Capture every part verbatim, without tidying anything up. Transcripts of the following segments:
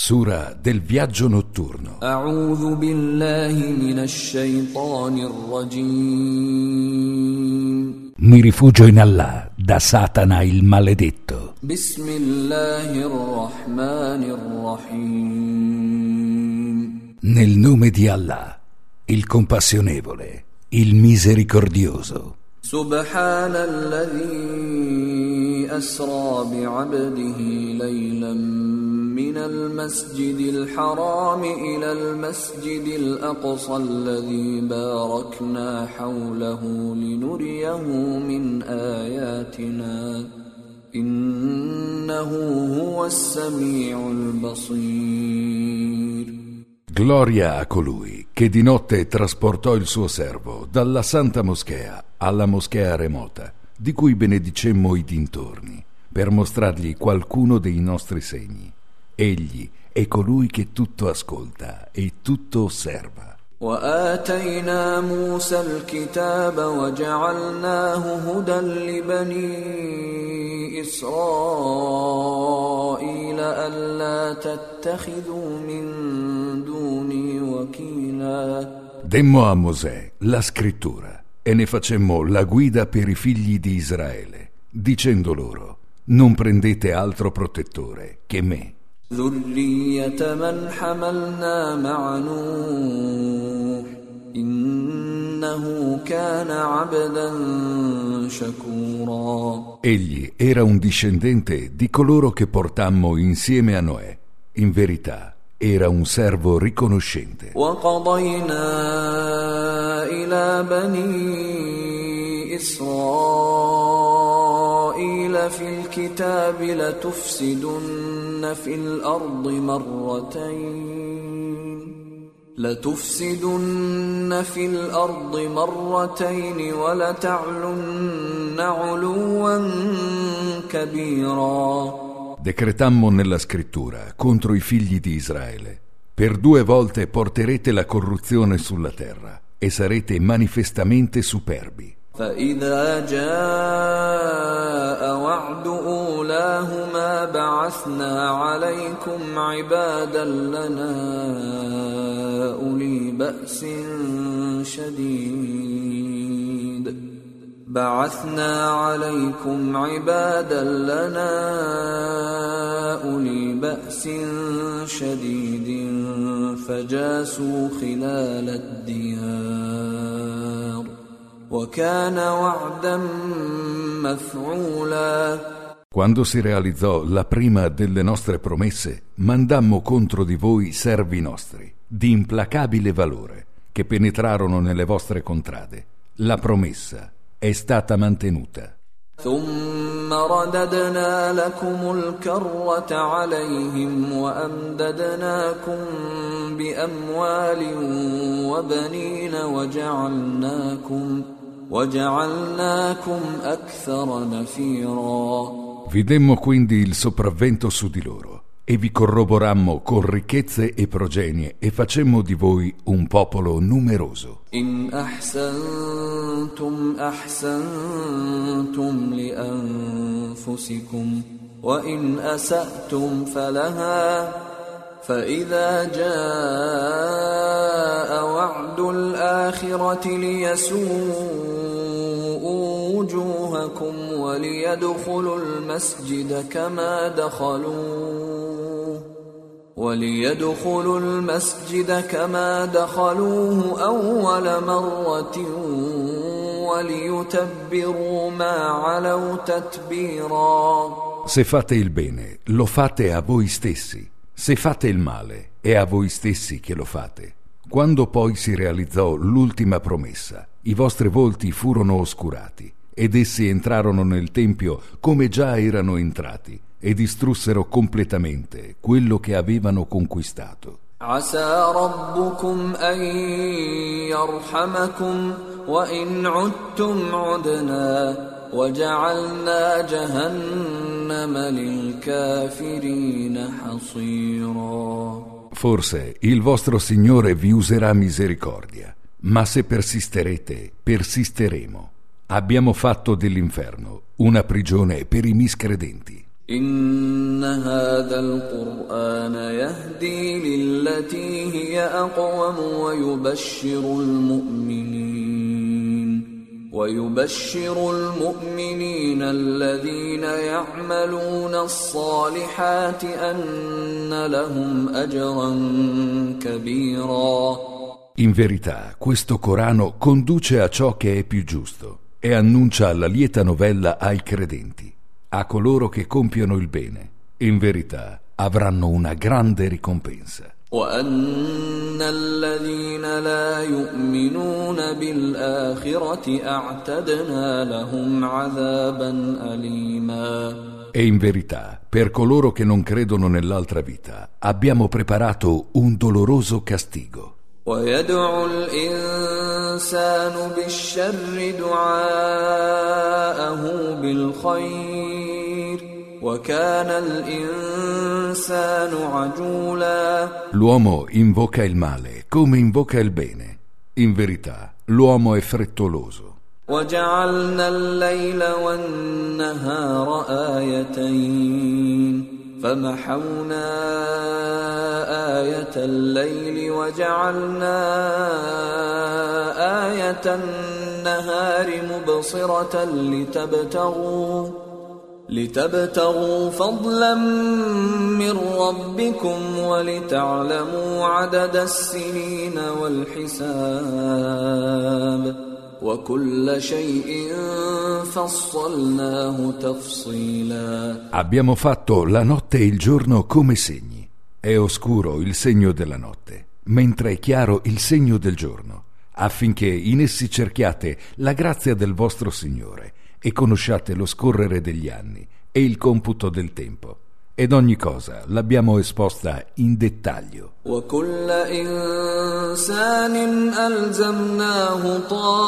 Sura del viaggio notturno. A'udhu billahi minash shaitanir rajim. Mi rifugio in Allah da Satana il maledetto. Bismillahir rahmanir rahim. Nel nome di Allah, il compassionevole, il misericordioso. Subhanalladhi asra bi'abdihi laylan من المسجد الحرام إلى المسجد الأقصى الذي باركنا حوله لنريه من آياتنا إنه هو السميع البصير. Gloria a colui che di notte trasportò il suo servo dalla Santa Moschea alla moschea remota, di cui benedicemmo i dintorni, per mostrargli qualcuno dei nostri segni. Egli è colui che tutto ascolta e tutto osserva. وآتينا موسى الكتاب وجعلناه هدى لبني إسرائيل ألا تتخذوا من دوني وكيلا. Demmo a Mosè la scrittura e ne facemmo la guida per i figli di Israele, dicendo loro: non prendete altro protettore che me. ذرية من حملنا مع نوح إنه كان عبدا شكورا. Egli era un discendente di coloro che portammo insieme a Noè. In verità era un servo riconoscente. وقضينا إلى بني إسرائيل في الكتاب لتفسدن في الأرض مرتين لتفسدن في الأرض مرتين ولتعلن علوا كبيرا. Decretammo nella scrittura contro i figli di Israele: per due volte porterete la corruzione sulla terra e sarete manifestamente superbi. فإذا جاء وعد أولاهما بعثنا عليكم عبادا لنا أولي بأس شديد بعثنا عليكم عبادا لنا أولي بأس شديد فجاسوا خلال الديار وكان وعدا مفعولا. Quando si realizzò la prima delle nostre promesse, mandammo contro di voi servi nostri, di implacabile valore, che penetrarono nelle vostre contrade. La promessa è stata mantenuta. ثم رددنا لكم الكرة عليهم وأمددناكم بأموال وبنين وجعلناكم وجعلناكم أكثر نفيرا. Vi demmo quindi il sopravvento su di loro e vi corroborammo con ricchezze e progenie e facemmo di voi un popolo numeroso. إن أحسنتم أحسنتم لأنفسكم وإن أسأتم فلها فإذا جاء وعد الآخرة ليسوءوا وجوهكم وليدخلوا المسجد كما دخلوه وليدخلوا المسجد كما دخلوه أول مرة وليتبروا ما علوا تتبيرا. Se fate il bene, lo fate a voi stessi. Se fate il male, è a voi stessi che lo fate. Quando poi si realizzò l'ultima promessa, i vostri volti furono oscurati ed essi entrarono nel Tempio come già erano entrati e distrussero completamente quello che avevano conquistato. عسى ربكم أن يرحمكم وإن عدتم عدنا وجعلنا جهنم للكافرين حصيرا. Forse il vostro Signore vi userà misericordia, ma se persisterete, persisteremo. Abbiamo fatto dell'inferno una prigione per i miscredenti. إن هذا القرآن يهدي للتي هي أقوم ويبشر المؤمنين ويبشر المؤمنين الذين يعملون الصالحات أن لهم أجرا كبيرا. In verità, questo Corano conduce a ciò che è più giusto e annuncia la lieta novella ai credenti, a coloro che compiono il bene. In verità, avranno una grande ricompensa. وأن الذين لا يؤمنون بالآخرة أعتدنا لهم عذابا أليما. E in verità, per coloro che non credono nell'altra vita, abbiamo preparato un doloroso castigo. ويدعو الإنسان بالشر دعاءه بالخير وكان الإنسان عجولا. L'uomo invoca il male come invoca il bene. In verità, l'uomo è frettoloso. وجعلنا الليل والنهار آيتين فمحونا آية الليل وجعلنا آية النهار مبصرة لتبتغوا لتبتغوا فضلا من ربكم ولتعلموا عدد السنين والحساب وَكُلَّ شَيْءٍ فَصَّلْنَاهُ تَفْصِيلًا. Abbiamo fatto la notte e il giorno come segni. È oscuro il segno della notte, mentre è chiaro il segno del giorno, affinché in essi cerchiate la grazia del vostro Signore e conosciate lo scorrere degli anni e il computo del tempo. Ed ogni cosa l'abbiamo esposta in dettaglio. وَكُلَّ إِنسَانٍ أَلْزَمْنَاهُ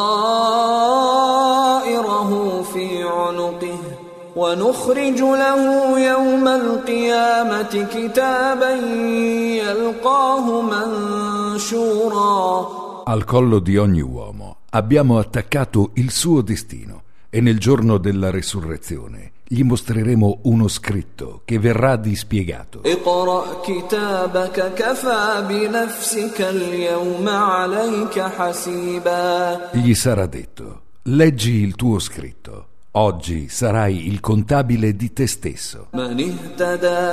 طَائِرَهُ فِي عُنُقِهِ وَنُخْرِجُ لَهُ يَوْمَ الْقِيَامَةِ كِتَابًا يَلْقَاهُ مَنشُورًا. Al collo di ogni uomo abbiamo attaccato il suo destino e nel giorno della resurrezione gli mostreremo uno scritto che verrà dispiegato. اقرأ كتابك كفى بنفسك اليوم عليك حسيبا. Gli sarà detto: leggi il tuo scritto. Oggi sarai il contabile di te stesso. من اهتدى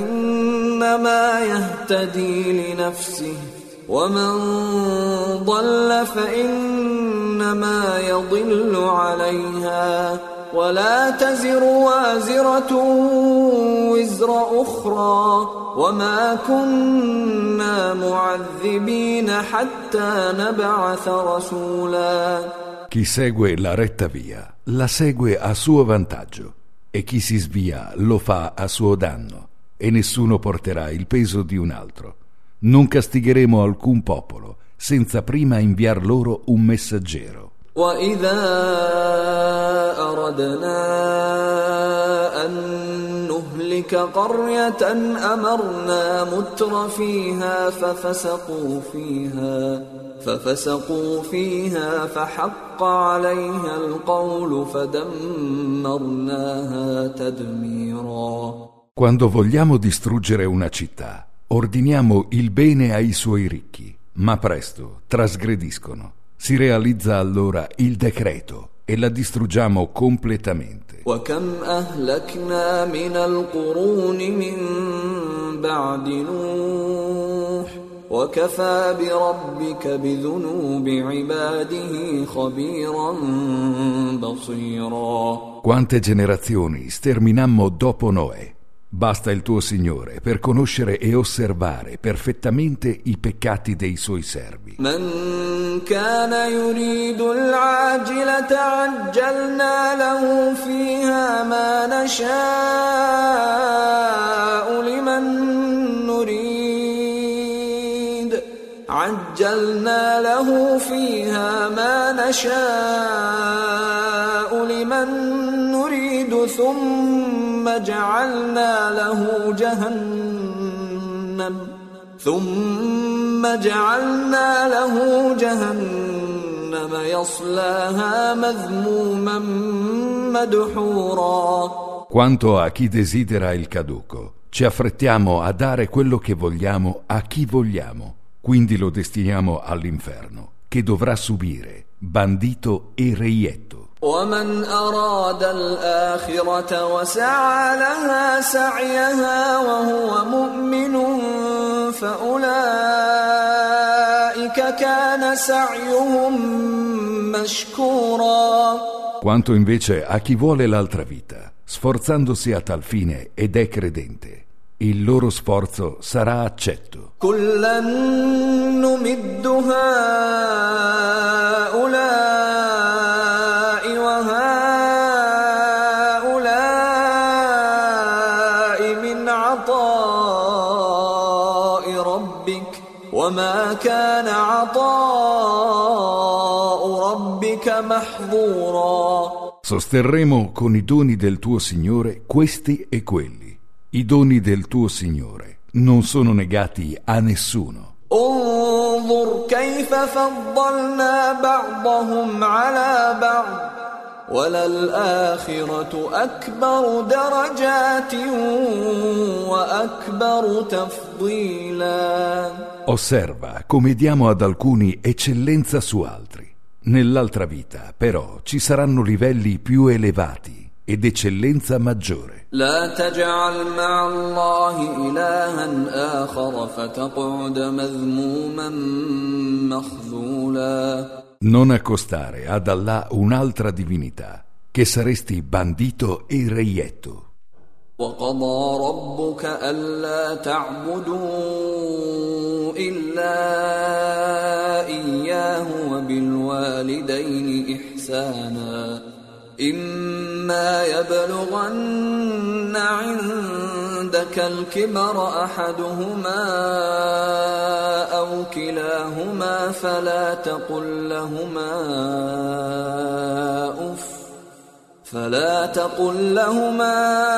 فإنما يهتدي لنفسه ومن ضل فإنما يضل عليها ولا تزر وازرة وزر أخرى وما كنا معذبين حتى نبعث رسولا. Chi segue la retta via la segue a suo vantaggio e chi si svia lo fa a suo danno e nessuno porterà il peso di un altro. Non castigheremo alcun popolo senza prima inviar loro un messaggero. وَإِذَا أَرَدْنَا أَن نُّهْلِكَ قَرْيَةً أَمَرْنَا مُتْرَ فِيهَا فَفَسَقُوا فِيهَا فَفَسَقُوا فِيهَا فَحَقَّ عَلَيْهَا الْقَوْلُ فَدَمَّرْنَاهَا تَدْمِيرًا. Quando vogliamo distruggere una città, ordiniamo il bene ai suoi ricchi, ma presto trasgrediscono. Si realizza allora il decreto e la distruggiamo completamente. وَكَمْ أَهْلَكْنَا مِنَ الْقُرُونِ مِنْ بَعْدِ نُوحٍ وَكَفَى بِرَبِّكَ بِذُنُوبِ عِبَادِهِ خَبِيرًا بَصِيرًا. Quante generazioni sterminammo dopo Noè. Basta il tuo Signore per conoscere e osservare perfettamente i peccati dei suoi servi. من كان يريد العاجلة عجلنا له فيها ما نشاء لمن نريد عجلنا له فيها ما نشاء لمن نريد ثم جعلنا له جهنم ثم جعلنا له جهنم يصلاها مذموما مدحورا. Quanto a chi desidera il caduco, ci affrettiamo a dare quello che vogliamo a chi vogliamo, quindi lo destiniamo all'inferno, che dovrà subire bandito e reietto. ومن أراد الآخرة وسعى لها سعيها وهو مؤمن فأولئك كان سعيهم مشكورا. Quanto invece a chi vuole l'altra vita, sforzandosi a tal fine ed è credente, il loro sforzo sarà accetto. كلا نمد هؤلاء وهؤلاء من عطاء ربك وما كان عطاء ربك محظورا. Sosterremo con i doni del tuo Signore questi e quelli. I doni del tuo Signore non sono negati a nessuno. انظر كيف فضلنا بعضهم على بعض وللآخرة أكبر درجات وأكبر تفضيلا. Osserva come diamo ad alcuni eccellenza su altri. Nell'altra vita, però, ci saranno livelli più elevati ed eccellenza maggiore. لا تجعل مع الله إلها آخر فتقعد مذموما مخذولا. Non accostare ad Allah un'altra divinità, che saresti bandito e reietto. وقضى ربك ألا تعبدوا إلا إياه وبالوالدين إحسانا إما يبلغن عندك الكبر أحدهما أو كلاهما فلا تقل لهما أف فلا تقل لهما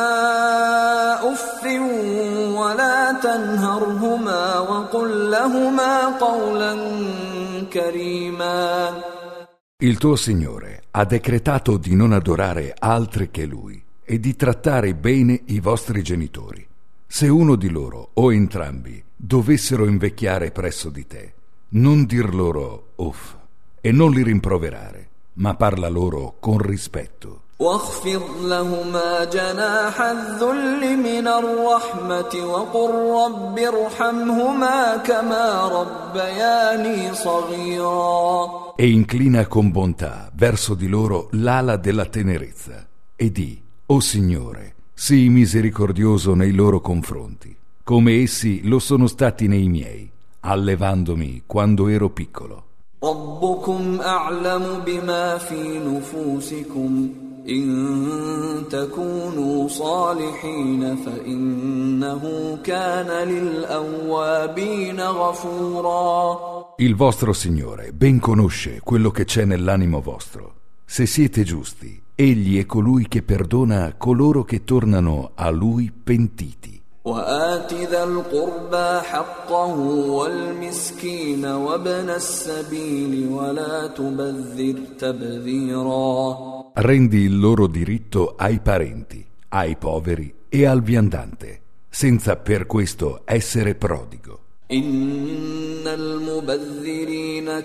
أف ولا تنهرهما وقل لهما قولا كريما. Il tuo Signore ha decretato di non adorare altri che Lui e di trattare bene i vostri genitori. Se uno di loro o entrambi dovessero invecchiare presso di te, non dir loro uff e non li rimproverare, ma parla loro con rispetto. واخفض لهما جناح الذل من الرحمة وقل رب ارحمهما كما ربياني صغيرا. E inclina con bontà verso di loro l'ala della tenerezza e di: O Signore, sii misericordioso nei loro confronti, come essi lo sono stati nei miei, allevandomi quando ero piccolo. ربكم أعلم بما في نفوسكم إن تكونوا صالحين فإنه كان للأوابين غفورا. Il vostro Signore ben conosce quello che c'è nell'animo vostro. Se siete giusti, Egli è colui che perdona coloro che tornano a Lui pentiti. وآت ذا القربى حقه والمسكين وابن السبيل ولا تبذر تبذيرا. Rendi il loro diritto ai parenti, ai poveri e al viandante, senza per questo essere prodigo. إن المبذرين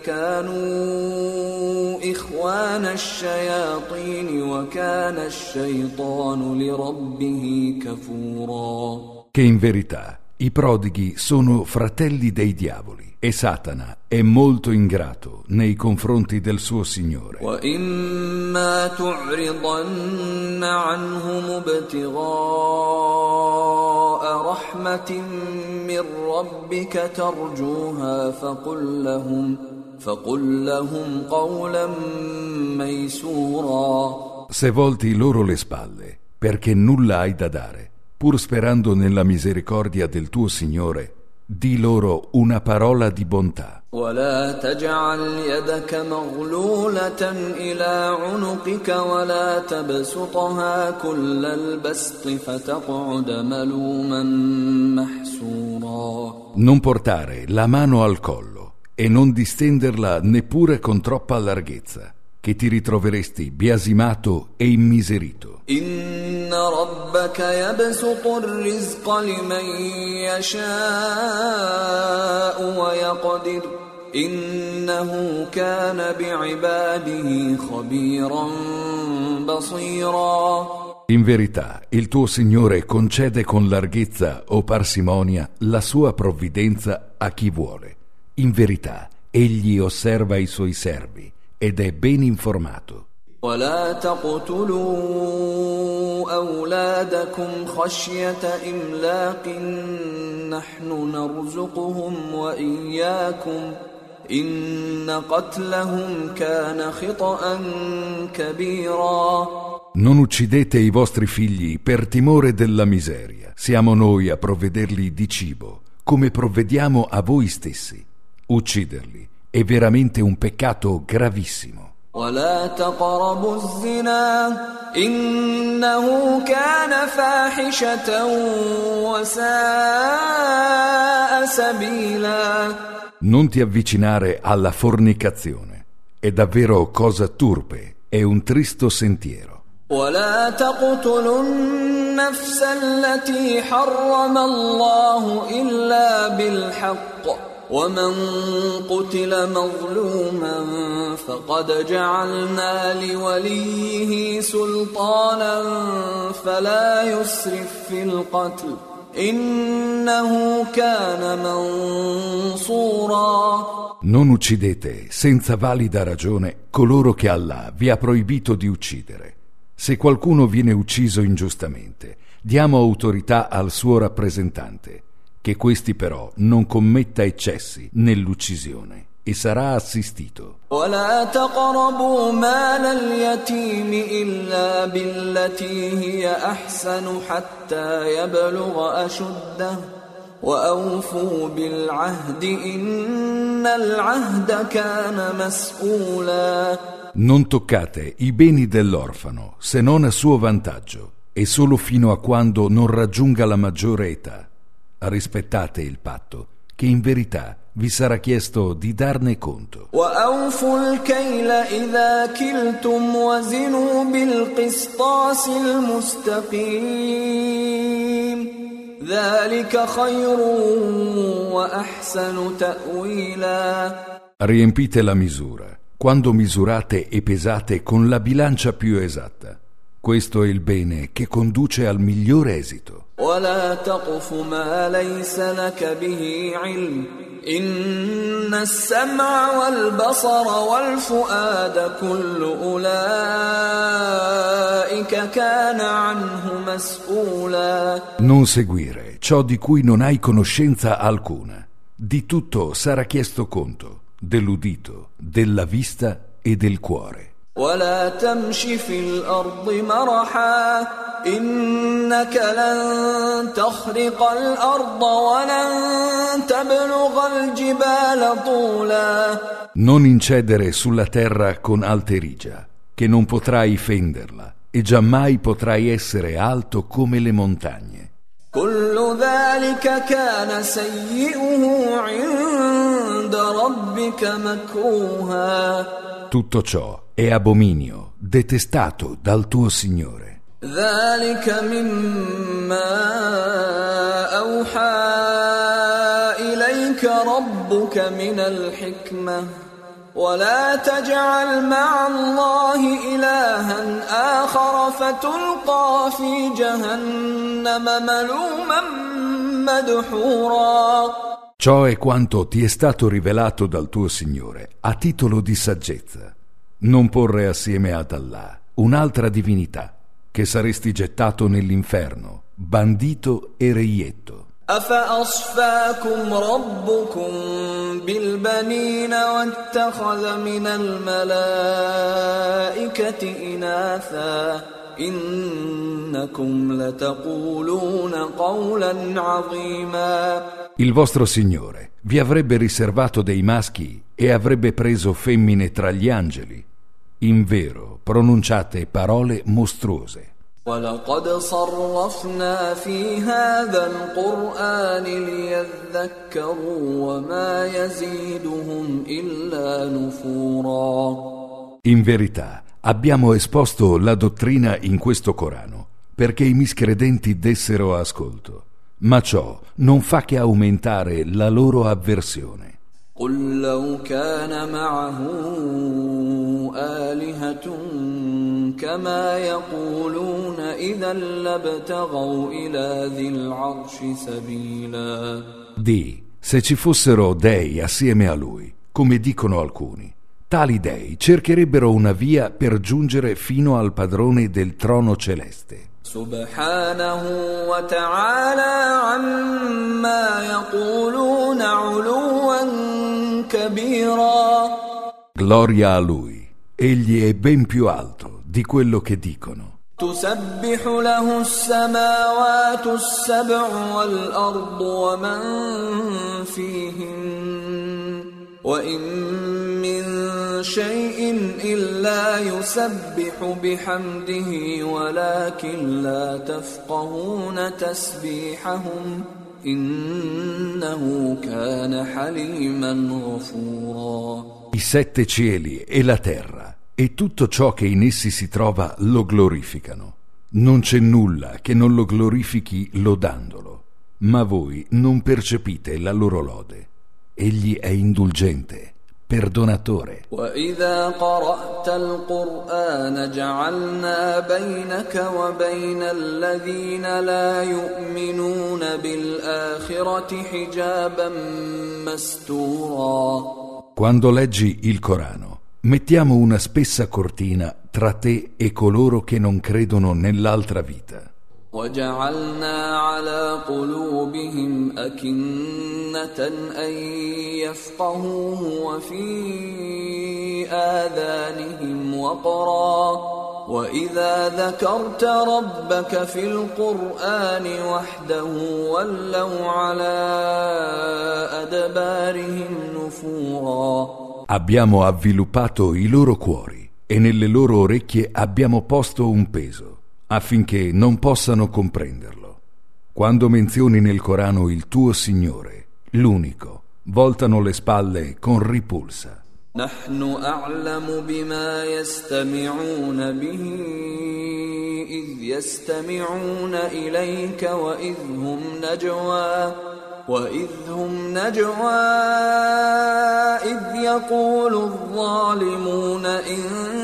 كانوا إخوان الشياطين وكان الشيطان لربه كفورا. Che in verità i prodighi sono fratelli dei diavoli e Satana è molto ingrato nei confronti del suo Signore. وإما تعرضن عنهم ابتغاء رحمة من ربك ترجوها فقل لهم فقل لهم قولا ميسورا. Se volti loro le spalle, perché nulla hai da dare, pur sperando nella misericordia del tuo Signore, di loro una parola di bontà. ولا تجعل يدك مغلولة إلى عنقك ولا تبسطها كل البسط فتقعد ملوما محسورا. Non portare la mano al collo e non distenderla neppure con troppa larghezza, che che ti ritroveresti biasimato e immiserito. إن ربك يبسط الرزق لمن يشاء ويقدر إنه كان بعباده خبيرا بصيرا. In verità, il tuo Signore concede con larghezza o parsimonia la sua provvidenza a chi vuole. In verità, egli osserva i suoi servi ed è ben informato. ولا تقتلوا أولادكم خشية إملاق نحن نرزقهم وإياكم إن قتلهم كان خطأ كبيرا. Non uccidete i vostri figli per timore della miseria. Siamo noi a provvederli di cibo, come provvediamo a voi stessi. Ucciderli è veramente un peccato gravissimo. ولا تقربوا الزنا إنه كان فاحشة وساء سبيلا. Non ti avvicinare alla fornicazione. È davvero cosa turpe, è un tristo sentiero. ولا تقتلوا النفس التي حرم الله إلا بالحق ومن قتل مظلوما فقد جعلنا لوليه سلطانا فلا يسرف في القتل إنه كان منصورا. Non uccidete senza valida ragione coloro che Allah vi ha proibito di uccidere. Se qualcuno viene ucciso ingiustamente, diamo autorità al suo rappresentante, che questi però non commetta eccessi nell'uccisione e sarà assistito. ولا تقربوا مال اليتيم إلا بالتي هي أحسن حتى يبلغ أشده وأوفوا بالعهد إن العهد كان مسؤولا. Non toccate i beni dell'orfano se non a suo vantaggio e solo fino a quando non raggiunga la maggiore età. Rispettate il patto, che in verità vi sarà chiesto di darne conto. وأوفوا الكيل إذا كلتم وزنوا بالقسطاس المستقيم ذلك خير وأحسن تأويلا. Riempite la misura quando misurate e pesate con la bilancia più esatta. Questo è il bene che conduce al miglior esito. ولا تقف ما ليس لك به علم إن السمع والبصر والفؤاد كل أولئك كان عنه مسؤولا. Non seguire ciò di cui non hai conoscenza alcuna. Di tutto sarà chiesto conto, dell'udito, della vista e del cuore. ولا تمش في الأرض مرحا إنك لن تخرق الأرض ولن تبلغ الجبال طولا. Non incedere sulla terra con alterigia, che non potrai fenderla e giammai potrai essere alto come le montagne. كل ذلك كان سيئه عند ربك مكروها. Tutto ciò è abominio, detestato dal tuo Signore. ذلك مما أوحى إليك ربك من الحكمة ولا تجعل مع الله إلها آخر فتلقى في جهنم ملوما مدحورا. Ciò è quanto ti è stato rivelato dal tuo Signore a titolo di saggezza. Non porre assieme ad Allah un'altra divinità, che saresti gettato nell'inferno, bandito e reietto. أفأصفاكم ربكم بالبنين واتخذ من الملائكة إناثا إنكم لتقولون قولا عظيما. Il vostro Signore vi avrebbe riservato dei maschi e avrebbe preso femmine tra gli angeli. Invero, pronunciate parole mostruose. وَلَقَدْ صَرَّفْنَا فِي هَذَا الْقُرْآنِ لِيَذَّكَّرُوا وَمَا يَزِيدُهُمْ إِلَّا نُفُورًا. In verità, abbiamo esposto la dottrina in questo Corano perché i miscredenti dessero ascolto, ma ciò non fa che aumentare la loro avversione. قل لو كان معه آلهة كما يقولون إذا لابتغوا إلى ذي العرش سبيلا. Di, se ci fossero dei assieme a lui, come dicono alcuni, tali dei cercherebbero una via per giungere fino al padrone del trono celeste. سبحانه وتعالى عما يقولون علوا كبيرا. Gloria a lui, egli è ben più alto di quello che dicono. تسبح له السماوات السبع والأرض ومن فيهن وإن من شيء إلا يسبح بحمده ولكن لا تفقهون تسبيحهم إنه كان حليما غفورا. I sette cieli e la terra e tutto ciò che in essi si trova lo glorificano. Non c'è nulla che non lo glorifichi lodandolo, ma voi non percepite la loro lode. Egli è indulgente, perdonatore. وَإِذَا قَرَأْتَ الْقُرْآنَ جَعَلْنَا بَيْنَكَ وَبَيْنَ الَّذِينَ لَا يُؤْمِنُونَ بِالْآخِرَةِ حِجَابًا مَسْتُورًا. Quando leggi il Corano, mettiamo una spessa cortina tra te e coloro che non credono nell'altra vita. وَجَعَلْنَا عَلَى قُلُوبِهِمْ أَكِنَّةً أَن يَفْقَهُوهُ وَفِي آذَانِهِمْ وَقْرًا وَإِذَا ذَكَرْتَ رَبَّكَ فِي الْقُرْآنِ وَحْدَهُ وَلَّوْا عَلَى أَدْبَارِهِمْ نُفُورًا. Abbiamo avviluppato i loro cuori e nelle loro orecchie abbiamo posto un peso, affinché non possano comprenderlo. Quando menzioni nel Corano il tuo Signore, l'unico, voltano le spalle con ripulsa. نحن أعلم بما يستمعون به إذ يستمعون إليك وإذ هم نجوى وإذ هم نجوى إذ يقول الظالمون إن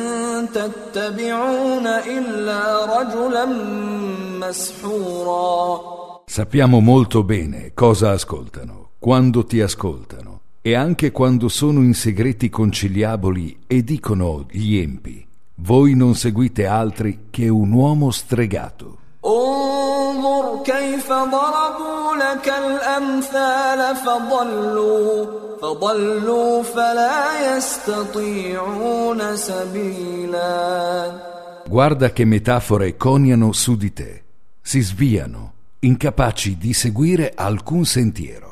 تتبعون إلا رجلا مسحورا. Sappiamo molto bene cosa ascoltano, quando ti ascoltano, e anche quando sono in segreti conciliaboli e dicono gli empi: voi non seguite altri che un uomo stregato. انظر كيف ضربوا لك الأمثال فضلوا فضلوا فلا يستطيعون سبيلا. Guarda che metafore coniano su di te, si sviano, incapaci di seguire alcun sentiero.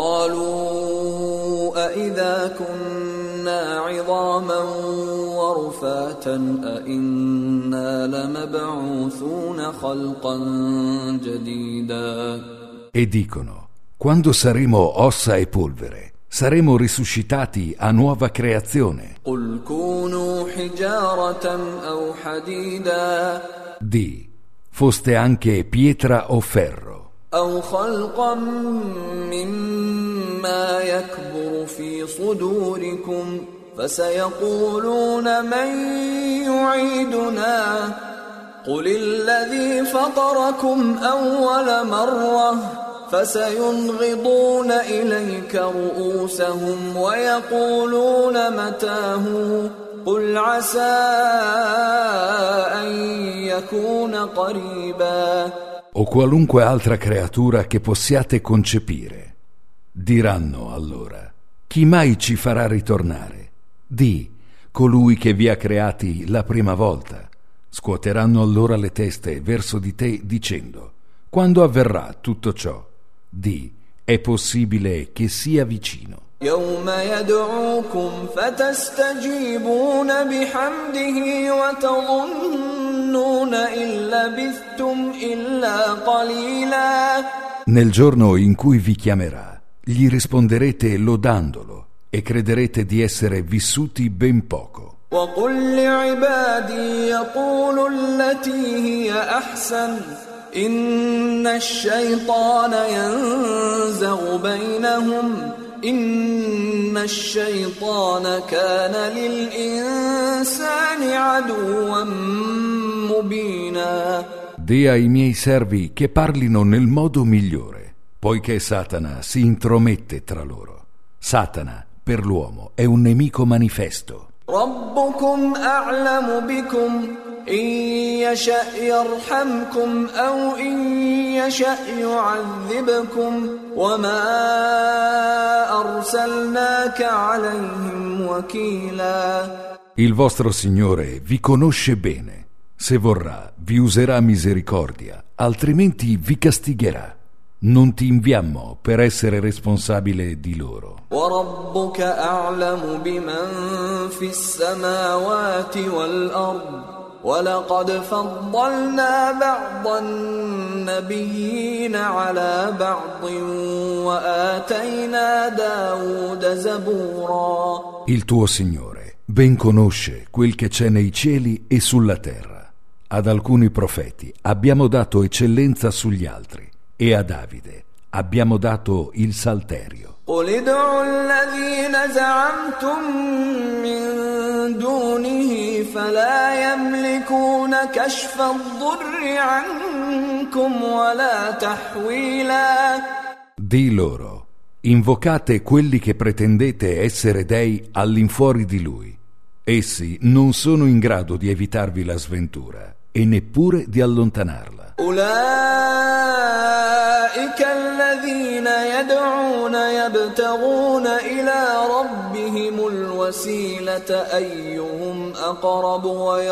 وقالوا أإذا كنا عظاما ورفاتا أإنا لمبعوثون خلقا جديدا. E dicono: quando saremo ossa e polvere, saremo risuscitati a nuova creazione. قل كونوا حجارة أو حديدا. Di, foste anche pietra o ferro. أو خلقا مما يكبر في صدوركم فسيقولون من يعيدنا قل الذي فطركم أول مرة فسينغضون إليك رؤوسهم ويقولون متاه قل عسى أن يكون قريبا. O qualunque altra creatura che possiate concepire. Diranno allora: chi mai ci farà ritornare? Di, colui che vi ha creati la prima volta. Scuoteranno allora le teste verso di te dicendo: quando avverrà tutto ciò? Di, è possibile che sia vicino. يوم يدعوكم فتستجيبون بحمده وتظنون إن لبثتم إلا قليلا. Nel giorno in cui vi chiamerà, gli risponderete lodandolo e crederete di essere vissuti ben poco. وقل لعبادي يقولوا التي هي أحسن إن الشيطان ينزغ بينهم إن الشيطان كان للإنسان عدوا مبينا. Dì ai miei servi che parlino nel modo migliore, poiché Satana si intromette tra loro. Satana, per l'uomo, è un nemico manifesto. ربكم أعلم بكم إن يشأ يرحمكم أو إن يشأ يعذبكم وما أرسلناك عليهم وكيلا. Il vostro Signore vi conosce bene. Se vorrà, vi userà misericordia, altrimenti vi castigherà. Non ti inviammo per essere responsabile di loro. وَرَبُّكَ أَعْلَمُ بِمَنْ فِي السَّمَاوَاتِ وَالْأَرْضِ وَلَقَدْ فَضَّلْنَا بَعْضَ النَّبِيِّينَ عَلَى بَعْضٍ وَآتَيْنَا دَاوُودَ زَبُورًا. Il tuo Signore ben conosce quel che c'è nei cieli e sulla terra. Ad alcuni profeti abbiamo dato eccellenza sugli altri. E a Davide abbiamo dato il salterio. قُلِ ادْعُوا الَّذِينَ زَعَمْتُم مِّن دُونِهِ فَلَا يَمْلِكُونَ كَشْفَ الضُّرِّ عَنكُمْ وَلَا تَحْوِيلًا. Di loro, invocate quelli che pretendete essere dei all'infuori di lui. Essi non sono in grado di evitarvi la sventura e neppure di allontanarla. أولئك الذين يدعون يبتغون إلى ربهم الوسيلة أيهم أقرب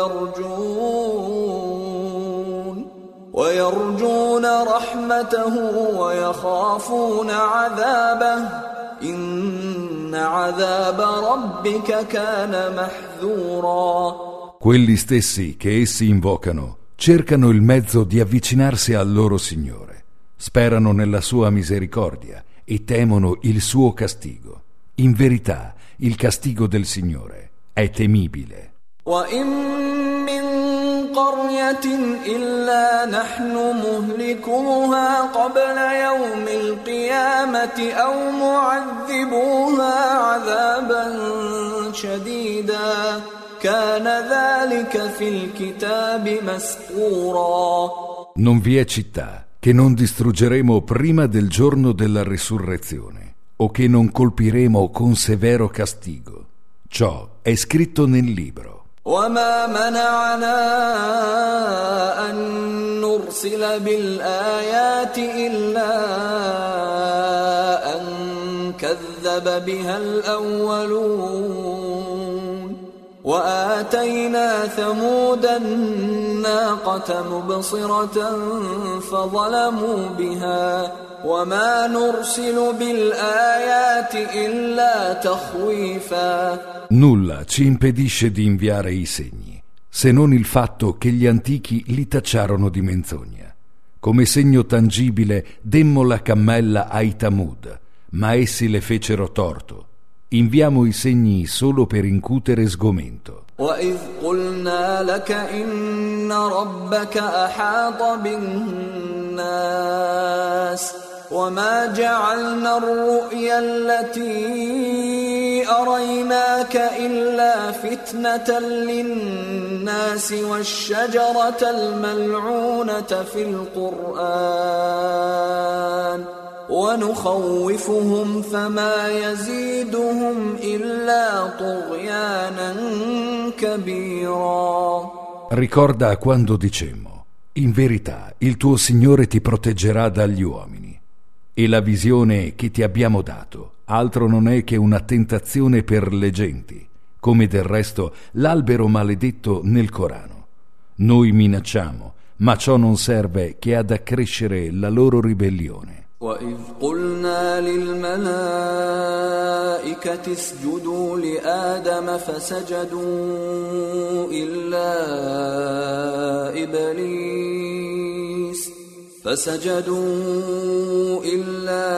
ويرجون ويرجون رحمته ويخافون عذابه إن عذاب ربك كان محذورا. Quelli stessi che essi invocano cercano il mezzo di avvicinarsi al loro Signore, sperano nella sua misericordia e temono il suo castigo. In verità, il castigo del Signore è temibile. وَإِن مِّن قَرْيَةٍ إِلَّا نَحْنُ مُهْلِكُوهَا قَبْلَ يَوْمِ الْقِيَامَةِ أَوْ مُعَذِّبُوهَا عَذَابًا شَدِيدًا كان ذلك في الكتاب مسطورا. Non vi è città che non distruggeremo prima del giorno della risurrezione o che non colpiremo con severo castigo. Ciò è scritto nel libro. وما منعنا أن نرسل بالآيات إلا أن كذب بها الأولون وآتينا ثمود الناقة مبصرة فظلموا بها وما نرسل بالآيات إلا تخويفا. Nulla ci impedisce di inviare i segni, se non il fatto che gli antichi li tacciarono di menzogna. Come segno tangibile demmo la cammella ai Tamud, ma essi le fecero torto. Inviamo i segni solo per incutere sgomento. وَإِذْ قُلْنَا لَكَ إِنَّ رَبَّكَ أَحَاطَ بِالنَّاسِ وَمَا جَعَلْنَا الرُّؤْيَا الَّتِي أَرَيْنَاكَ إِلَّا فِتْنَةً لِلنَّاسِ وَالشَّجَرَةَ الْمَلْعُونَةَ فِي الْقُرْآنِ ونخوفهم فما يزيدهم إلا طغيانا كبيرا. Ricorda quando dicemmo: in verità il tuo Signore ti proteggerà dagli uomini, e la visione che ti abbiamo dato altro non è che una tentazione per le genti, come del resto l'albero maledetto nel Corano. Noi minacciamo, ma ciò non serve che ad accrescere la loro ribellione. وَإِذْ قُلْنَا لِلْمَلَائِكَةِ اسْجُدُوا لِآدَمَ فَسَجَدُوا إِلَّا إِبْلِيسَ فسجدوا إلا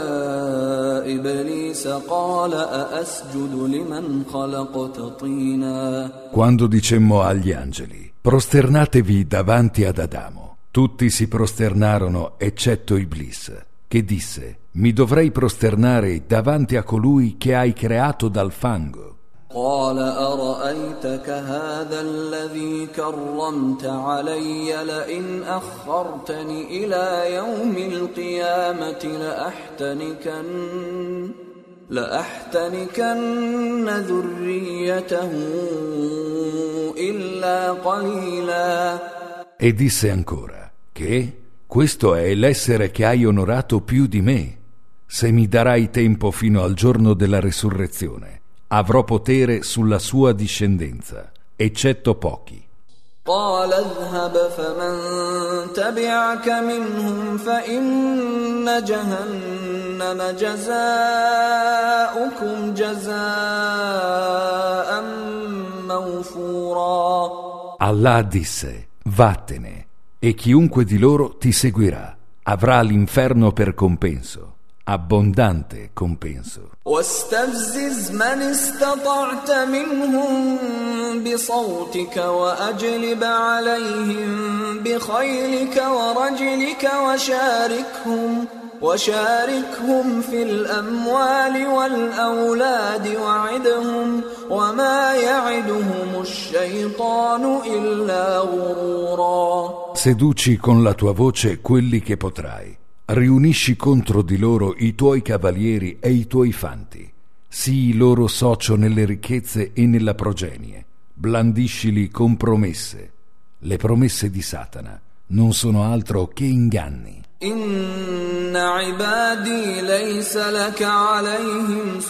إبليس قال أأسجد لمن خلقت طينا. Quando dicemmo agli angeli: prosternatevi davanti ad Adamo, tutti si prosternarono eccetto Iblis, che disse: mi dovrei prosternare davanti a colui che hai creato dal fango. قال أرأيتك هذا الذي كرمت علي لئن أخرتني إلى يوم القيامة لأحتنكن لأحتنكن ذريته إلا قليلا. E disse ancora: che? Questo è l'essere che hai onorato più di me. Se mi darai tempo fino al giorno della resurrezione, avrò potere sulla sua discendenza, eccetto pochi. قال اذهب فمن تبعك منهم فإن جهنم جزاؤكم جزاء موفورا. Allah disse: vattene, e chiunque di loro ti seguirà avrà l'inferno per compenso, abbondante compenso. واستفزز من استطعت منهم بصوتك وأجلب عليهم بخيلك ورجلك وشاركهم وشاركهم في الأموال والأولاد وعدهم وما يعدهم الشيطان إلا غرورا. Seduci con la tua voce quelli che potrai. Riunisci contro di loro i tuoi cavalieri e i tuoi fanti. Sii loro socio nelle ricchezze e nella progenie. Blandiscili con promesse. Le promesse di Satana non sono altro che inganni. Inna ibadi laysa laka alayhim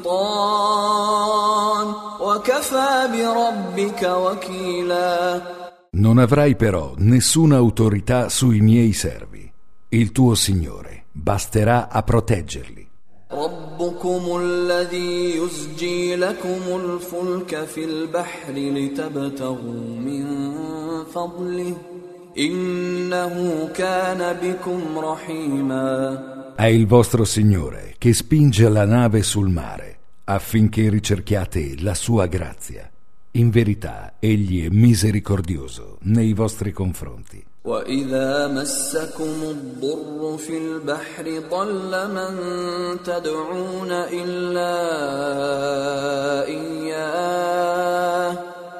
sultan wa kafa bi rabbika wakila. Non avrai però nessuna autorità sui miei servi. Il tuo Signore basterà a proteggerli. ربكم الذي يزجي لكم الفلك في البحر لتبتغوا من فضله إنه كان بكم رحيما. È il vostro Signore che spinge la nave sul mare affinché ricerchiate la sua grazia. In verità, egli è misericordioso nei vostri confronti. وَإِذَا مَسَّكُمُ الضُّرُّ فِي الْبَحْرِ ضَلَّ مَن تَدْعُونَ إِلَّا إِيَّاهُ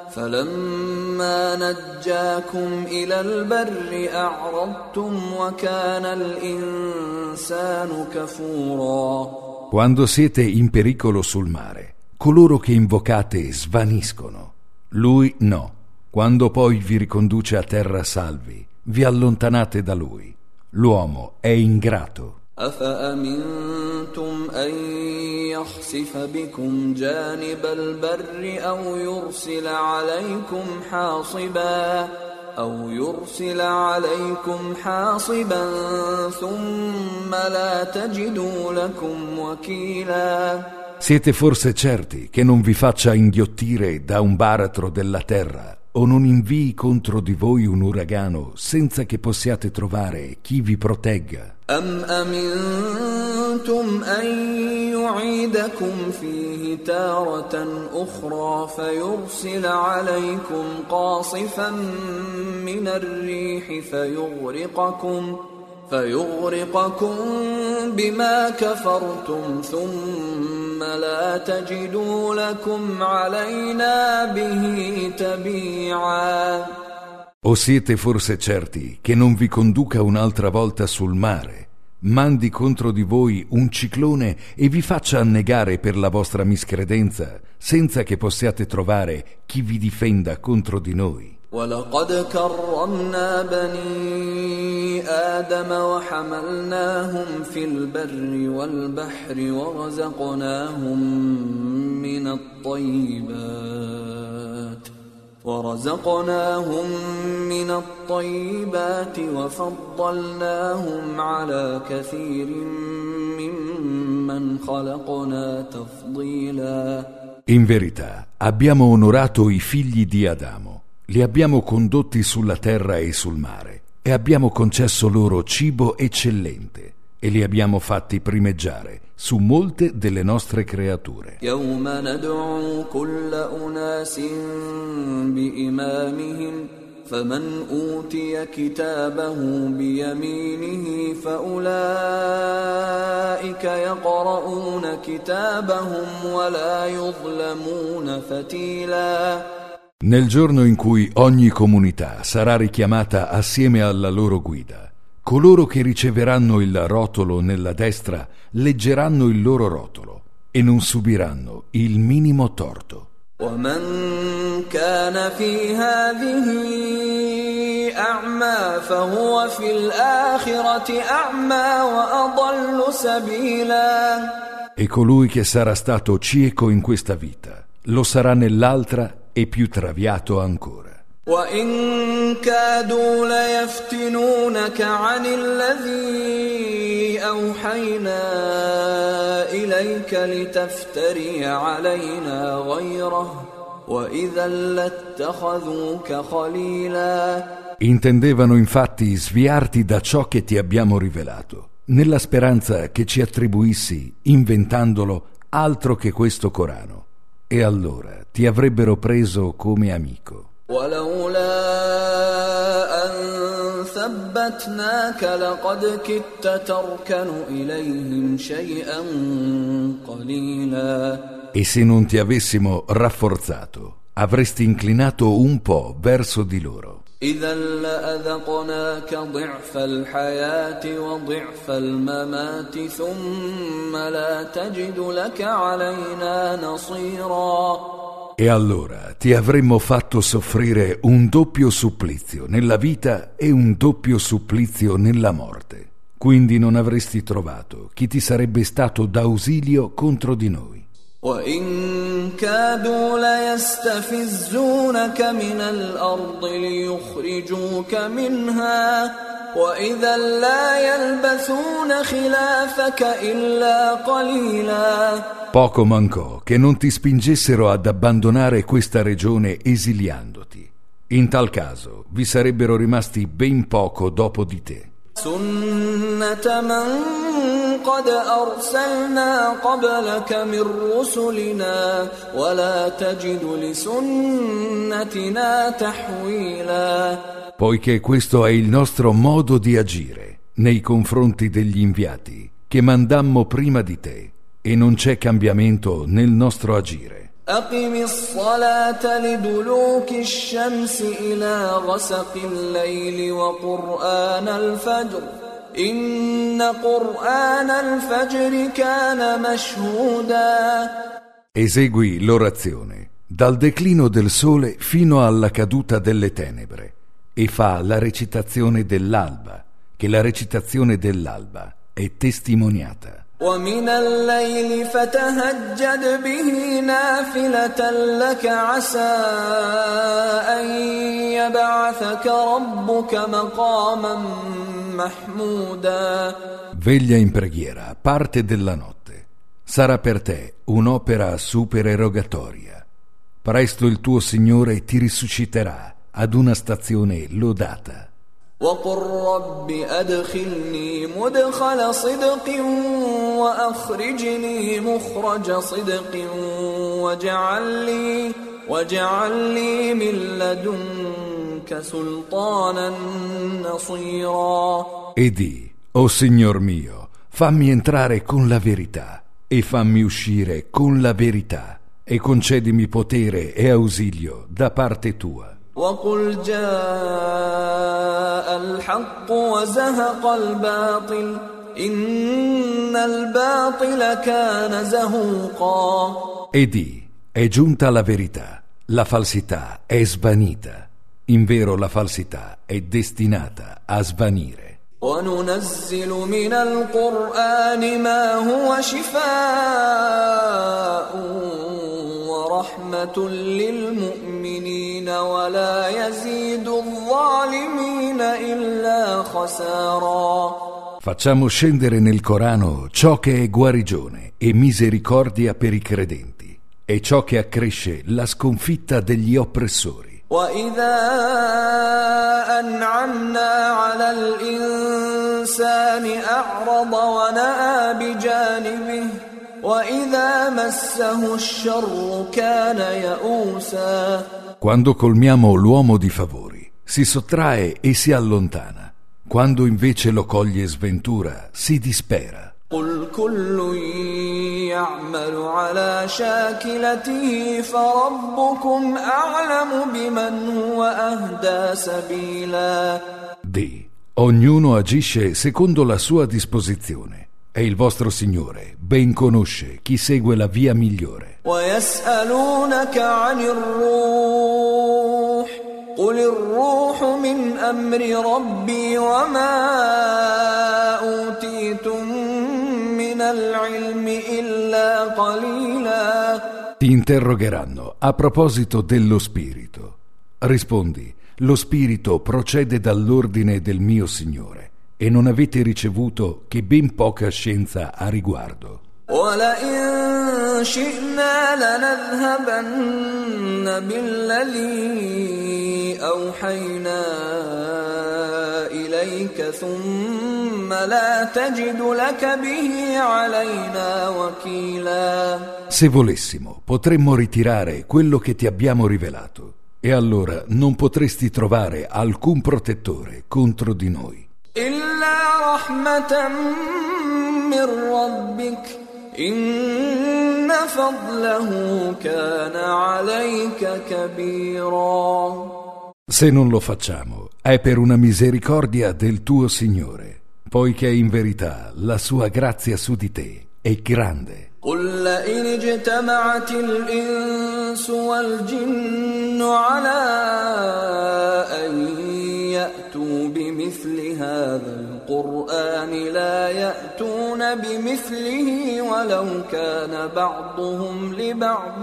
فَلَمَّا نَجَّاكُمْ إِلَى الْبَرِّ أَعْرَضْتُمْ وَكَانَ الْإِنسَانُ كَفُورًا. Quando siete in pericolo sul mare, coloro che invocate svaniscono. Lui no. Quando poi vi riconduce a terra salvi, vi allontanate da lui. L'uomo è ingrato. أَفَأَمِنْتُمْ أَنْ يَخْسِفَ بِكُمْ جَانِبَ الْبَرِّ أَوْ يُرْسِلَ عَلَيْكُمْ حَاصِبًا أَوْ يُرْسِلَ عَلَيْكُمْ حَاصِبًا ثُمَّ لَا تَجِدُوا لَكُمْ وَكِيلًا. Siete forse certi che non vi faccia inghiottire da un baratro della terra o non invii contro di voi un uragano senza che possiate trovare chi vi protegga? أَمْ أَمِنْتُمْ أَنْ يُعِيدَكُمْ فِيهِ تَارَةً أُخْرَى فَيُرْسِلَ عَلَيْكُمْ قَاصِفًا مِنَ الرِّيحِ فَيُغْرِقَكُمْ فيغرقكم بما كفرتم ثم لا تجدوا لكم علينا به تبيعا. O siete forse certi che non vi conduca un'altra volta sul mare, mandi contro di voi un ciclone e vi faccia annegare per la vostra miscredenza, senza che possiate trovare chi vi difenda contro di noi? وَلَقَدْ كَرَّمْنَا بَنِي آدَمَ وَحَمَلْنَاهُمْ فِي الْبَرِّ وَالْبَحْرِ وَرَزَقْنَاهُمْ مِنَ الطَّيِّبَاتِ وَرَزَقْنَاهُمْ مِنَ الطَّيِّبَاتِ وَفَضَّلْنَاهُمْ عَلَى كَثِيرٍ مِّمَّنْ خَلَقْنَا تَفْضِيلًا. In verità, abbiamo onorato i figli di Adamo. Li abbiamo condotti sulla terra e sul mare, e abbiamo concesso loro cibo eccellente e li abbiamo fatti primeggiare su molte delle nostre creature. يوم ندعو كل أناس بإمامهم فمن أوتي كتابه بيمينه فأولئك يقرؤون كتابهم ولا يظلمون فتيلا. Nel giorno in cui ogni comunità sarà richiamata assieme alla loro guida, coloro che riceveranno il rotolo nella destra leggeranno il loro rotolo e non subiranno il minimo torto. ومن كان في هذه أعمى فهو في الآخرة أعمى وأضل سبيلا. E colui che sarà stato cieco in questa vita lo sarà nell'altra e più traviato ancora. وإن كادوا ليفتنونك عن الذي أوحينا إليك لتفتري علينا غيره وإذا لاتخذوك خليلا. Intendevano infatti sviarti da ciò che ti abbiamo rivelato, nella speranza che ci attribuissi, inventandolo, altro che questo Corano, e allora ti avrebbero preso come amico. ولولا أن ثبتناك لقد كدت تركن إليهم شيئا قليلا. E se non ti avessimo rafforzato, avresti inclinato un po' verso di loro. إذا لأذقناك ضعف الحياة وضعف الممات ثم لا تجد لك علينا نصيرا. E allora ti avremmo fatto soffrire un doppio supplizio nella vita e un doppio supplizio nella morte. Quindi non avresti trovato chi ti sarebbe stato d'ausilio contro di noi. وَإِن كَادُوا لَيَسْتَفِزُّونَكَ مِنَ الْأَرْضِ لِيُخْرِجُوكَ مِنْهَا وَإِذًا لَّا يَلْبَثُونَ خِلَافَكَ إِلَّا قَلِيلًا. Poco mancò che non ti spingessero ad abbandonare questa regione esiliandoti. In tal caso vi sarebbero rimasti ben poco dopo di te. سُنَّةَ مَن قَدْ أَرْسَلْنَا قَبْلَكَ مِن رُّسُلِنَا وَلَا تَجِدُ لِسُنَّتِنَا تَحْوِيلًا. Poiché questo è il nostro modo di agire nei confronti degli inviati che mandammo prima di te, e non c'è cambiamento nel nostro agire. أقم الصلاة لدلوك الشمس إلى غسق الليل وقرآن الفجر إن قرآن الفجر كان مشهودا. Esegui l'orazione dal declino del sole fino alla caduta delle tenebre e fa la recitazione dell'alba, che la recitazione dell'alba è testimoniata. ومن الليل فتهجد به نافلة لك عسى أن يبعثك ربك مقاما محمودا. Veglia in preghiera parte della notte. Sarà per te un'opera supererogatoria. Presto il tuo Signore ti risusciterà ad una stazione lodata. وقل رب أدخلني مدخل صدق وأخرجني مخرج صدق واجعل لي واجعل لي من لدنك سلطانا نصيرا. E di, o Signor mio, fammi entrare con la verità e fammi uscire con la verità e concedimi potere e ausilio da parte tua. وقل جاء الحق وزهق الباطل إن الباطل كان زهوقا. E di, è giunta la verità, la falsità è svanita, invero la falsità è destinata a svanire. وننزل من القرآن ما هو شفاء ورحمة للمؤمنين ولا يزيد الظالمين إلا خسارا. Facciamo scendere nel Corano ciò che è guarigione e misericordia per i credenti e ciò che accresce la sconfitta degli oppressori وإذا أنعمنا على الإنسان أعرض ونأى بجانبه وإذا مسه الشر كان يئوسا. Quando colmiamo l'uomo di favori, si sottrae e si allontana. Quando invece lo coglie sventura, si dispera. قل كل يعمل على شاكلته فربكم أعلم بمن هو أهدى سبيلا. Di, ognuno agisce secondo la sua disposizione e il vostro Signore ben conosce chi segue la via migliore. ويسألونك عن الروح قل الروح من أمر ربي وما أوتيتم Ti interrogheranno a proposito dello spirito. Rispondi, lo spirito procede dall'ordine del mio Signore e non avete ricevuto che ben poca scienza a riguardo. وَلَئِن شِئْنَا لَنَذْهَبَنَّ بِالَّذِي أَوْحَيْنَا إِلَيْكَ ثُمَّ لَا تَجِدُ لَكَ بِهِ عَلَيْنَا وَكِيلًا. Se volessimo, potremmo ritirare quello che ti abbiamo rivelato, e allora non potresti trovare alcun protettore contro di noi. إِلَّا رَحْمَةً مِّن رَّبِّكَ إن فضله كان عليك كبيرا. Se non lo facciamo, è per una misericordia del tuo Signore, poiché in verità la sua grazia su di te è grande. قل لئن اجتمعت الإنس والجن على أن يأتوا بمثل هذا القرآن لا يأتون بمثله ولو كان بعضهم لبعض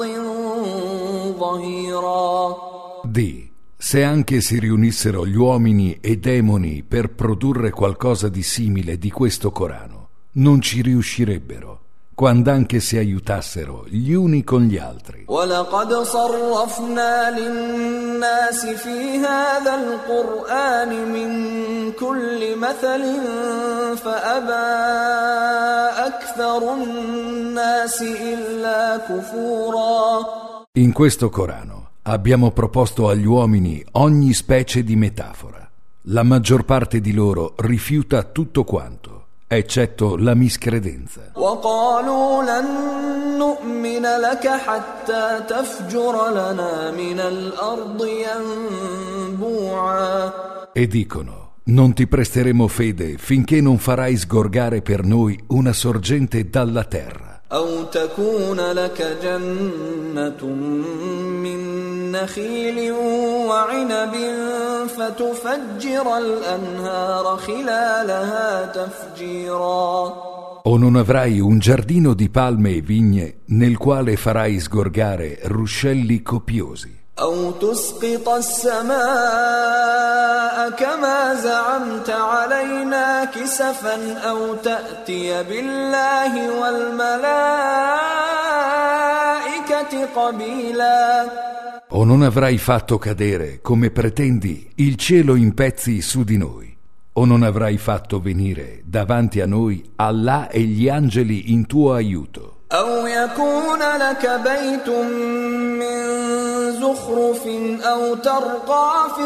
ظهيرا. Di, se anche si riunissero gli uomini e demoni per produrre qualcosa di simile di questo Corano, non ci riuscirebbero, quand'anche si aiutassero gli uni con gli altri. وَلَقَدْ صَرَّفْنَا لِلنَّاسِ فِي هَذَا الْقُرْآنِ مِنْ كُلِّ مَثَلٍ فَأَبَى أَكْثَرُ النَّاسِ إِلَّا كُفُورًا. In questo Corano abbiamo proposto agli uomini ogni specie di metafora. La maggior parte di loro rifiuta tutto quanto, eccetto la miscredenza. وَقَالُوا لَن نُّؤْمِنَ لَكَ حَتَّى تَفْجُرَ لَنَا مِنَ الْأَرْضِ يَنبُوعًا. E dicono, non ti presteremo fede finché non farai sgorgare per noi una sorgente dalla terra. أَوْ تَكُونَ لَكَ جَنَّةٌ مِّن نَّخِيلٍ وَعِنَبٍ فَتُفَجِّرَ الْأَنْهَارَ خِلَالَهَا تَفْجِيرًا. O non avrai un giardino di palme e vigne nel quale farai sgorgare ruscelli copiosi. أَوْ تُسْقِطَ السَّمَاءَ كَمَا زَعَمْتَ عَلَيْنَا كِسَفًا أَوْ تَأْتِيَ بِاللَّهِ وَالْمَلَائِكَةِ قَبِيلًا. O non avrai fatto cadere, come pretendi, il cielo in pezzi su di noi, o non avrai fatto venire davanti a noi Allah e gli angeli in tuo aiuto. أَوْ يَكُونَ لَكَ بَيْتٌ مِّن زُخْرُفٍ أَوْ تَرْقَىٰ فِي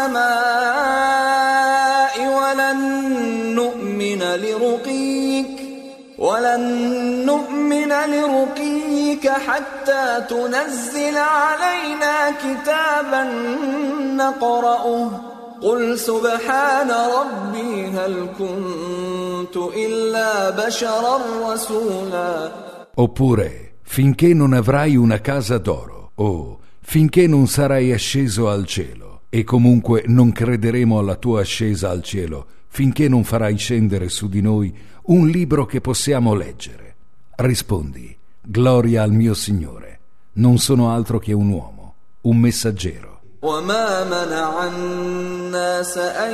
السَّمَاءِ وَلَن نُّؤْمِنَ لِرُقِيِّكَ وَلَن نُّؤْمِنَ لِرُقِيِّكَ حَتَّىٰ تُنَزِّلَ عَلَيْنَا كِتَابًا نَّقْرَؤُهُ قُلْ سُبْحَانَ رَبِّي هَلْ كُنتُ إِلَّا بَشَرًا رَّسُولًا. Oppure, finché non avrai una casa d'oro, o finché non sarai asceso al cielo, e comunque non crederemo alla tua ascesa al cielo, finché non farai scendere su di noi un libro che possiamo leggere. Rispondi, gloria al mio Signore, non sono altro che un uomo, un messaggero. وَمَا مَنَعَ النَّاسَ أَن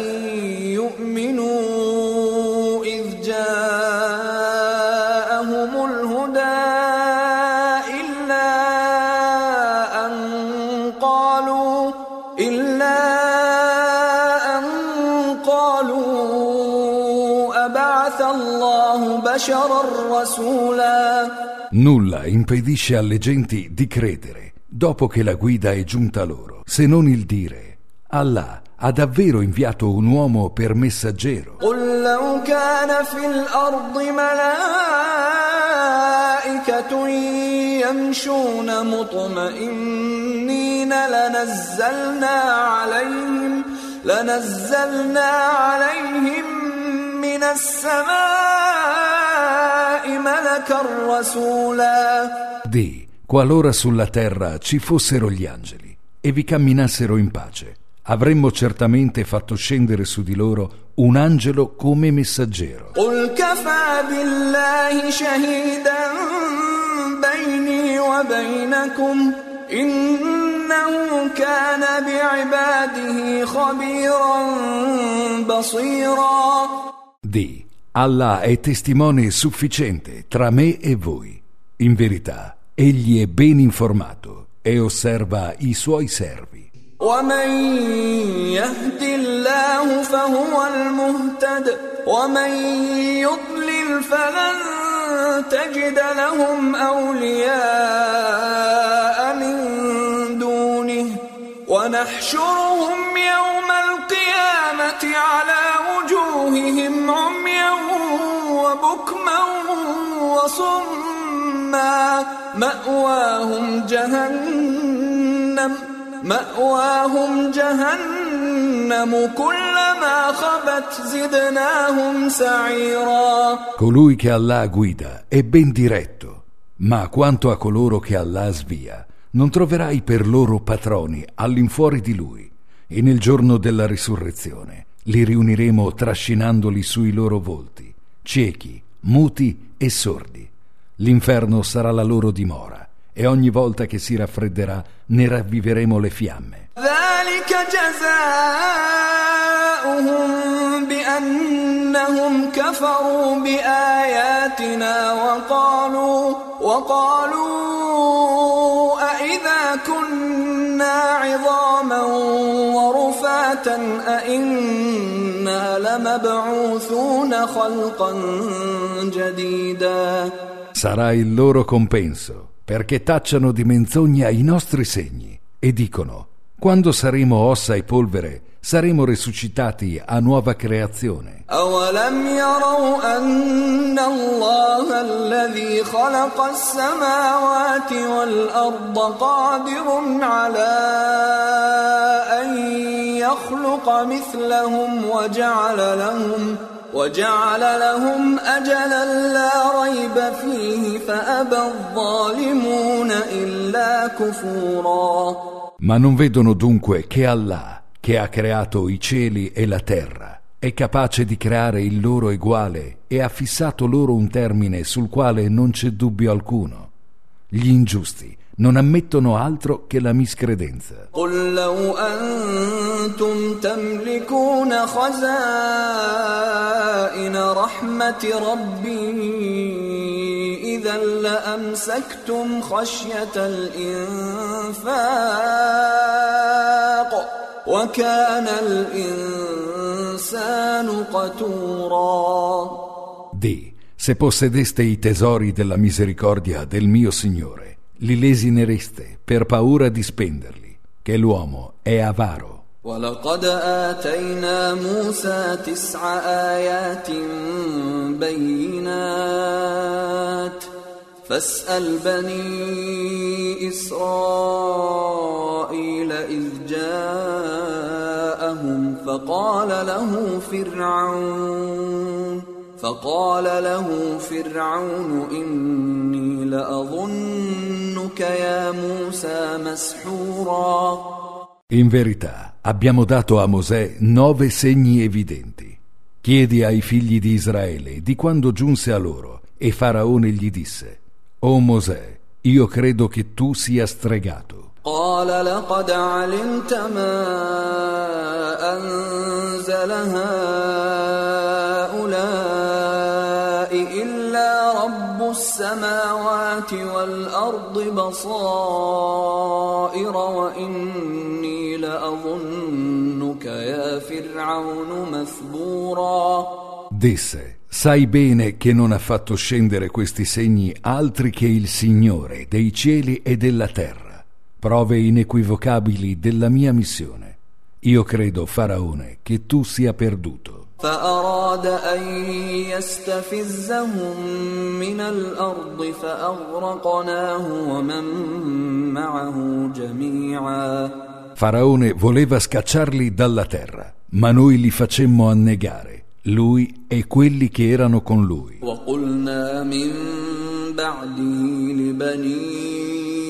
يُؤْمِنُوا إِذْ جَاءَهُمُ الْهُدَىٰ إِلَّا أَن قَالُوا بشرا رسولا. Nulla impedisce alle genti di credere dopo che la guida è giunta loro, se non il dire: Allah ha davvero inviato un uomo per messaggero. قل لو كان في الأرض ملائكة يمشون مطمئنين لنزلنا عليهم لنزلنا عليهم من السماء ملكا رسولا. Di, qualora sulla terra ci fossero gli angeli e vi camminassero in pace, avremmo certamente fatto scendere su di loro un angelo come messaggero. قل كفى بالله شهيدا بيني وبينكم إنه كان بعباده خبيرا بصيرا. Di, Allah è testimone sufficiente tra me e voi. In verità, egli è ben informato e osserva i suoi servi. ومن يهد الله فهو المهتد ومن يضلل فلن تجد لهم أولياء من دونه ونحشرهم يوم القيامة على وجوههم عميا وبكما وصما مأواهم جهنم مأواهم جهنم كلما خبت زدناهم سعيرا. Colui che Allah guida è ben diretto, ma quanto a coloro che Allah svia, non troverai per loro patroni all'infuori di lui, e nel giorno della risurrezione li riuniremo trascinandoli sui loro volti, ciechi, muti e sordi. L'inferno sarà la loro dimora, e ogni volta che si raffredderà ne ravviveremo le fiamme. ذلك جزاؤهم بأنهم كفروا بآياتنا وقالوا وقالوا أإذا كنا عظاما ورفاتا أإنا لمبعوثون خلقا جديدا. Sarà il loro compenso, perché tacciano di menzogna i nostri segni e dicono: quando saremo ossa e polvere saremo resuscitati a nuova creazione. أولم يروا أن الله الذي خلق السماوات والأرض قادر على أن يخلق مثلهم وجعل لهم وجعل لهم أجلا لا ريب فيه فأبى الظالمون إلا كفورا. Ma non vedono dunque che Allah, che ha creato i cieli e la terra, è capace di creare il loro eguale e ha fissato loro un termine sul quale non c'è dubbio alcuno. Gli ingiusti non ammettono altro che la miscredenza. قل لو أنتم تملكون خزائن رحمة ربي إذا لأمسكتم خشية الإنفاق وكان الإنسان قتورا. Di, se possedeste i tesori della misericordia del mio Signore, li lesinereste per paura di spenderli, che l'uomo è avaro. ولقد آتينا موسى تسع آيات بينات فاسأل بني إسرائيل إذ جاءهم فقال له فرعون فقال له فرعون إني لأظنك يا موسى مسحورا. In verità abbiamo dato a Mosè nove segni evidenti. Chiedi ai figli di Israele di quando giunse a loro e Faraone gli disse: O Mosè, io credo che tu sia stregato. قال لقد علمت ما أنزل هؤلاء إلا رب السماوات والأرض بصائر وإني لأظنك يا فرعون مثبورا. Disse: sai bene che non ha fatto scendere questi segni altri che il Signore dei cieli e della terra, prove inequivocabili della mia missione. Io credo, Faraone, che tu sia perduto. فأراد أن يستفزهم من الأرض فأغرقناه ومن معه جميعا. Faraone voleva scacciarli dalla terra, ma noi li facemmo annegare, lui e quelli che erano con lui. وقلنا من بعده لبني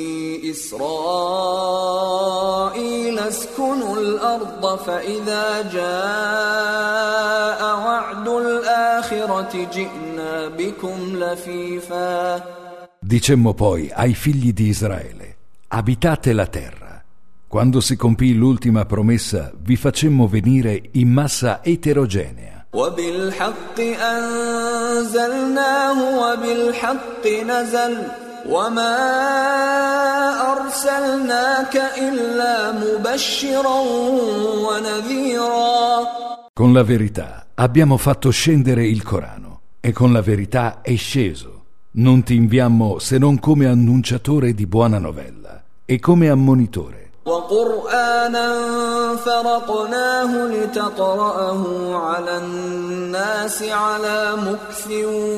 إسرائيل اسكنوا الأرض فإذا جاء وعد الآخرة جئنا بكم لفيفا. Dicemmo poi ai figli di Israele: abitate la terra. Quando si compì l'ultima promessa, vi facemmo venire in massa eterogenea. وبالحق أنزلناه وبالحق نزل وما أرسلناك إلا مبشرا ونذيرا. Con la verità abbiamo fatto scendere il Corano e con la verità è sceso. Non ti inviammo se non come annunciatore di buona novella e come ammonitore. وقرآنا فرقناه لتقرأه على الناس على مكث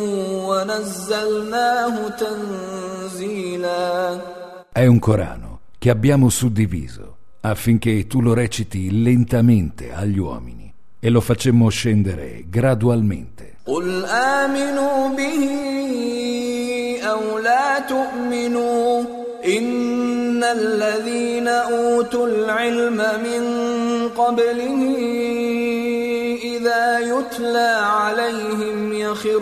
ونزلناه تنزيلا. È un Corano che abbiamo suddiviso affinché tu lo reciti lentamente agli uomini e lo facemmo scendere gradualmente. قل آمنوا به أو لا تؤمنوا إن الذين أوتوا العلم من قبله إذا يتلى عليهم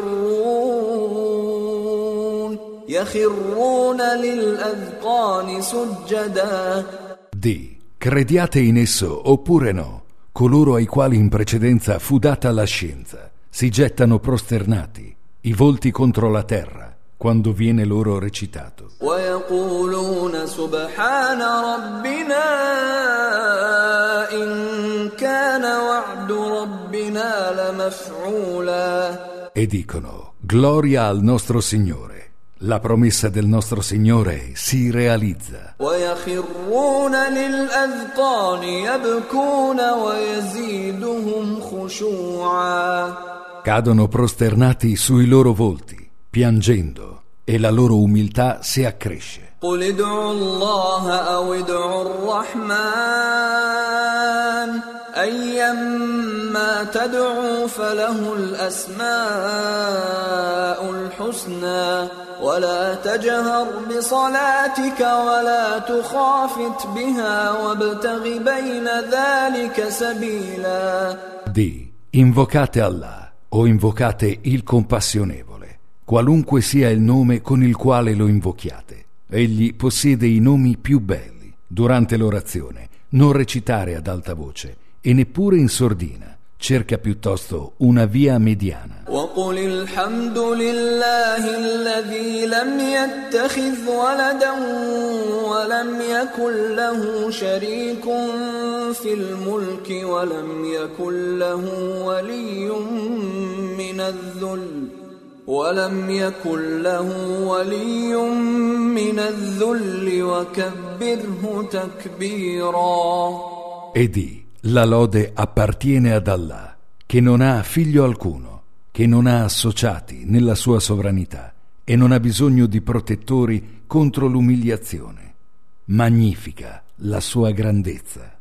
يخرون يخرون للأذقان سجدا. Di, crediate in esso oppure no, coloro ai quali in precedenza fu data la scienza si gettano prosternati, i volti contro la terra, quando viene loro recitato. ويقولون سبحان ربنا إن كان وعد ربنا لمفعولا. E dicono: gloria al nostro Signore, la promessa del nostro Signore si realizza. ويخرون للأذقان يبكون ويزيدهم خشوعا. Cadono prosternati sui loro volti, piangendo, e la loro umiltà si accresce. قل ادعوا الله أو ادعوا الرحمن أيما تدعوا فله الأسماء الحسنى ولا تجهر بصلاتك ولا تخافت بها وابتغ بين ذلك سبيلا. Di, invocate Allah o invocate il Compassionevole, qualunque sia il nome con il quale lo invochiate. Egli possiede i nomi più belli. Durante l'orazione non recitare ad alta voce e neppure in sordina. Cerca piuttosto una via mediana. وقل الحمد لله الذي لم يتخذ ولدا ولم يكن له شريك في الملك ولم يكن له ولي من الذل ولم يكن له ولي من الذل وكبره تكبيرا. E di, la lode appartiene ad Allah, che non ha figlio alcuno, che non ha associati nella sua sovranità e non ha bisogno di protettori contro l'umiliazione. Magnifica la sua grandezza.